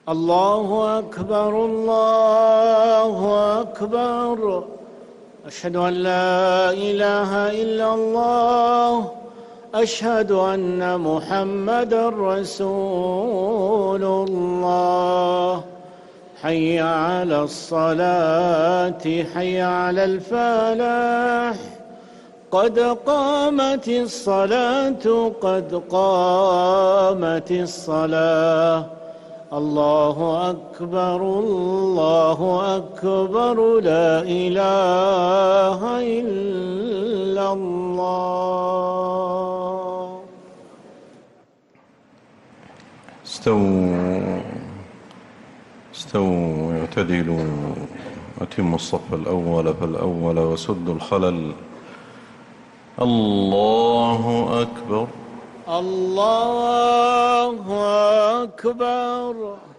الله أكبر الله أكبر. أشهد أن لا إله إلا الله. أشهد أن محمدًا رسول الله. حي على الصلاة حي على الفلاح. قد قامت الصلاة قد قامت الصلاة. الله أكبر الله أكبر. لا إله إلا الله. استووا اعتدلوا، أتموا الصف الأول فالأول وسدوا الخلل. الله أكبر الله أكبر.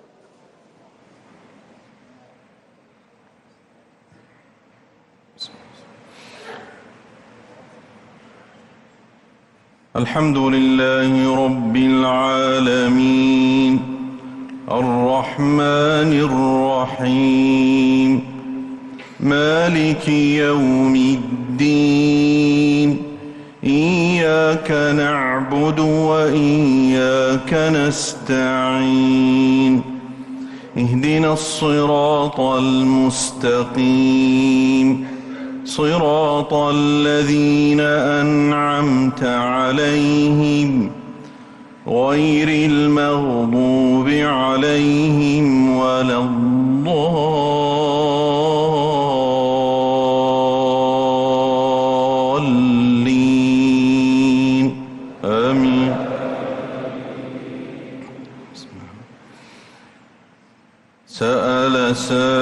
الحمد لله رب العالمين الرحمن الرحيم مالك يوم الدين. إياك نعبد وإياك نستعين. اهدنا الصراط المستقيم صراط الذين أنعمت عليهم غير المغضوب عليهم ولا الضالين آمين. سأل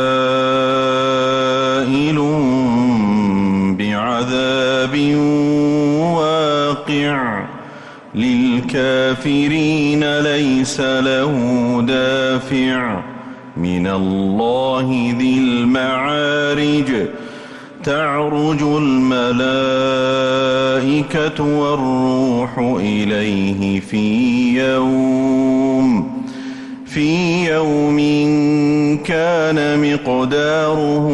سائل بعذاب واقع للكافرين ليس له دافع من الله ذي المعارج. تعرج الملائكة والروح إليه في يوم كان مقداره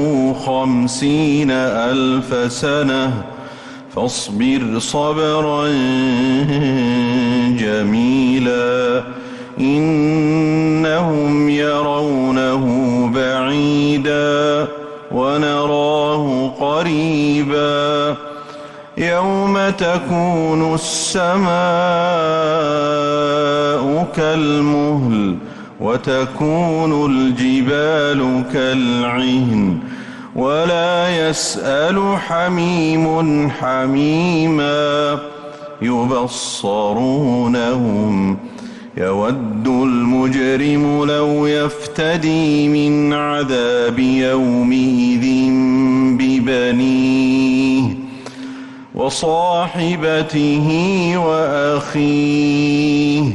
50,000 سنة. فاصبر صبرا جميلا إنهم يرونه بعيدا ونراه قريبا. يوم تكون السماء كالمهل وتكون الجبال كالعهن ولا يسأل حميم حميما. يبصرونهم يود المجرم لو يفتدي من عذاب يومئذ ببنيه وصاحبته وأخيه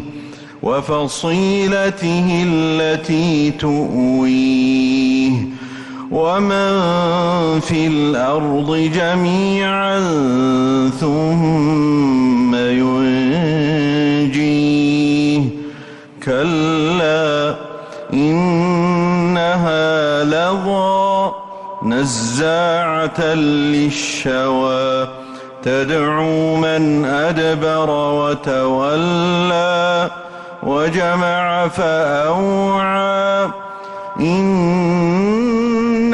وفصيلته التي تؤويه ومن في الأرض جميعا ثم ينجيه. كلا إنها لظى نزاعة للشوى تدعو من أدبر وتولى وجمع فأوعى. إن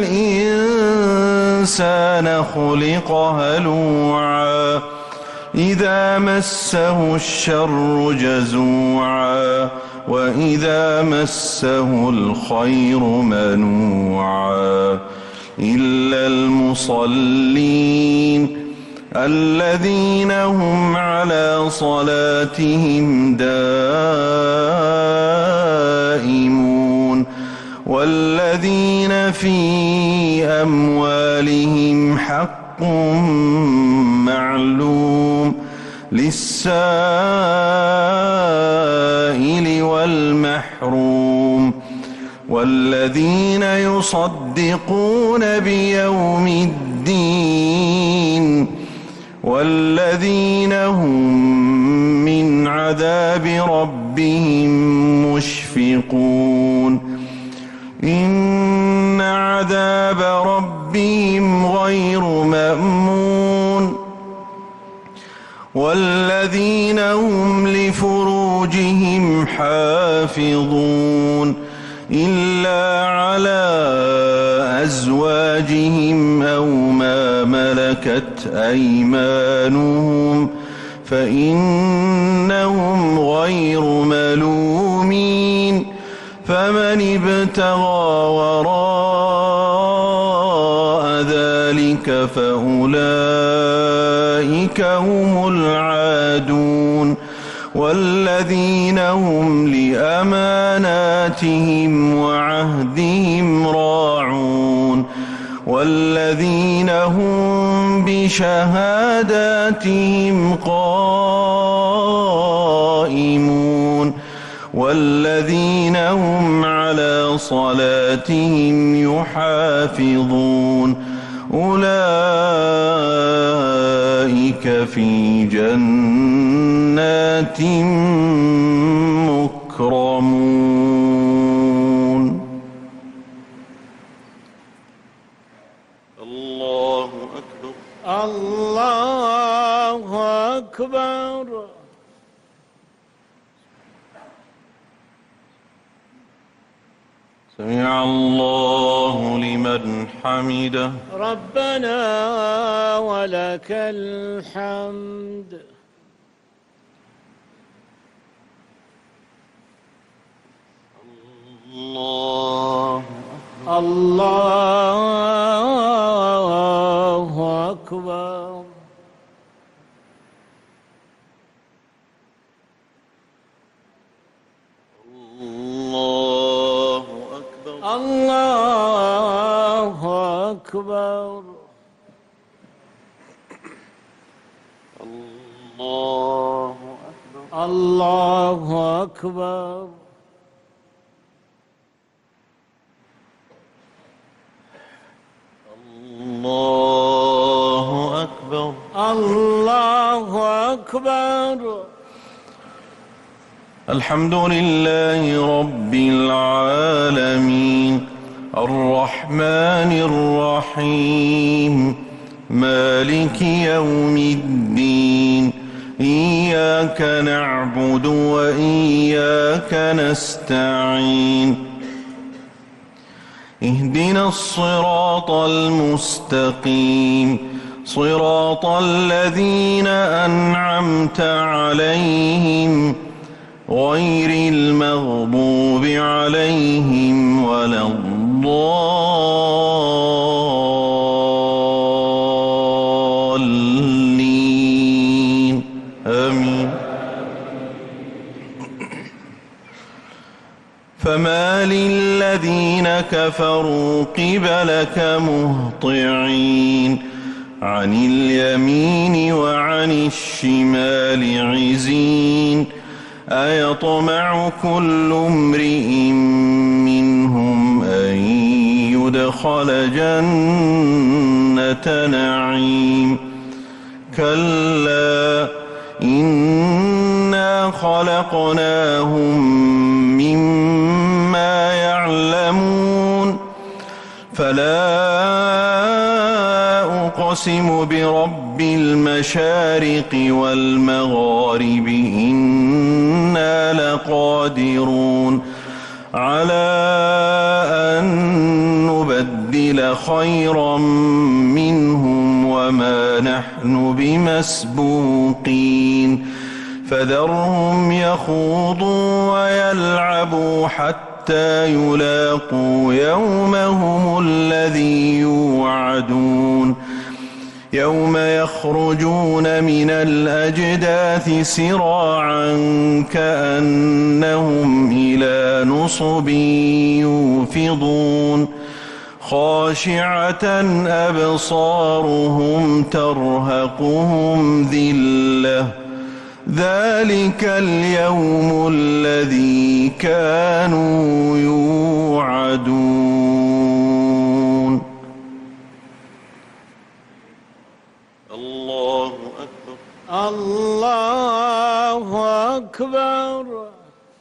الإنسان خلق هلوعا إذا مسه الشر جزوعا وإذا مسه الخير منوعا. إلا المصلين الذين هم على صلاتهم دائمون والذين في أموالهم حق معلوم للسائل والمحروم. والذين يصدقون بيوم الدين والذين هم من عذاب ربهم ربهم مشفقون إن عذاب ربهم غير مأمون والذين هم لفروجهم حافظون إلا على أزواجهم أو ما ملكت أيمانهم فإنهم غير ملومين فمن ابتغى وراء ذلك فأولئك هم العادون والذين هم لأماناتهم وعهدهم راعون والذين هم بشهاداتهم قائمون والذين هم على صلاتهم يحافظون أولئك في جنات مكرمون الله أكبر الله أكبر سمع الله لمن حمده ربنا ولك الحمد الله الله أكبر الله أكبر الله أكبر الله أكبر الله أكبر الله أكبر الله أكبر الحمد لله رب العالمين الرحمن الرحيم مالك يوم الدين إياك نعبد وإياك نستعين اهدنا الصراط المستقيم صراط الذين أنعمت عليهم غير المغضوب عليهم ولا الضالين آمين فما للذين كفروا قبلك مهطعين عن اليمين وعن الشمال عزين أيطمع كل امرئ منهم أن يدخل جنة نعيم كلا إنا خلقناهم مما يعلمون فلا أقسم برب المشارق والمغارب إنا لقادرون على أن نبدل خيرا منهم وما نحن بمسبوقين فذرهم يخوضوا ويلعبوا حتى يلاقوا يومهم الذي يوعدون يوم يخرجون من الأجداث سراعا كأنهم إلى نصب يوفضون خاشعة أبصارهم ترهقهم ذلة ذلك اليوم الذي كانوا يوعدون الله أكبر الله أكبر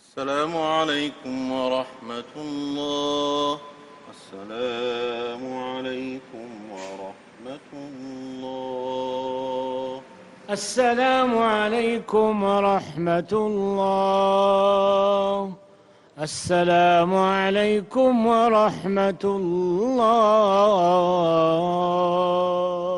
السلام عليكم ورحمة الله. السلام عليكم ورحمة الله. السلام عليكم ورحمة الله. السلام عليكم ورحمة الله.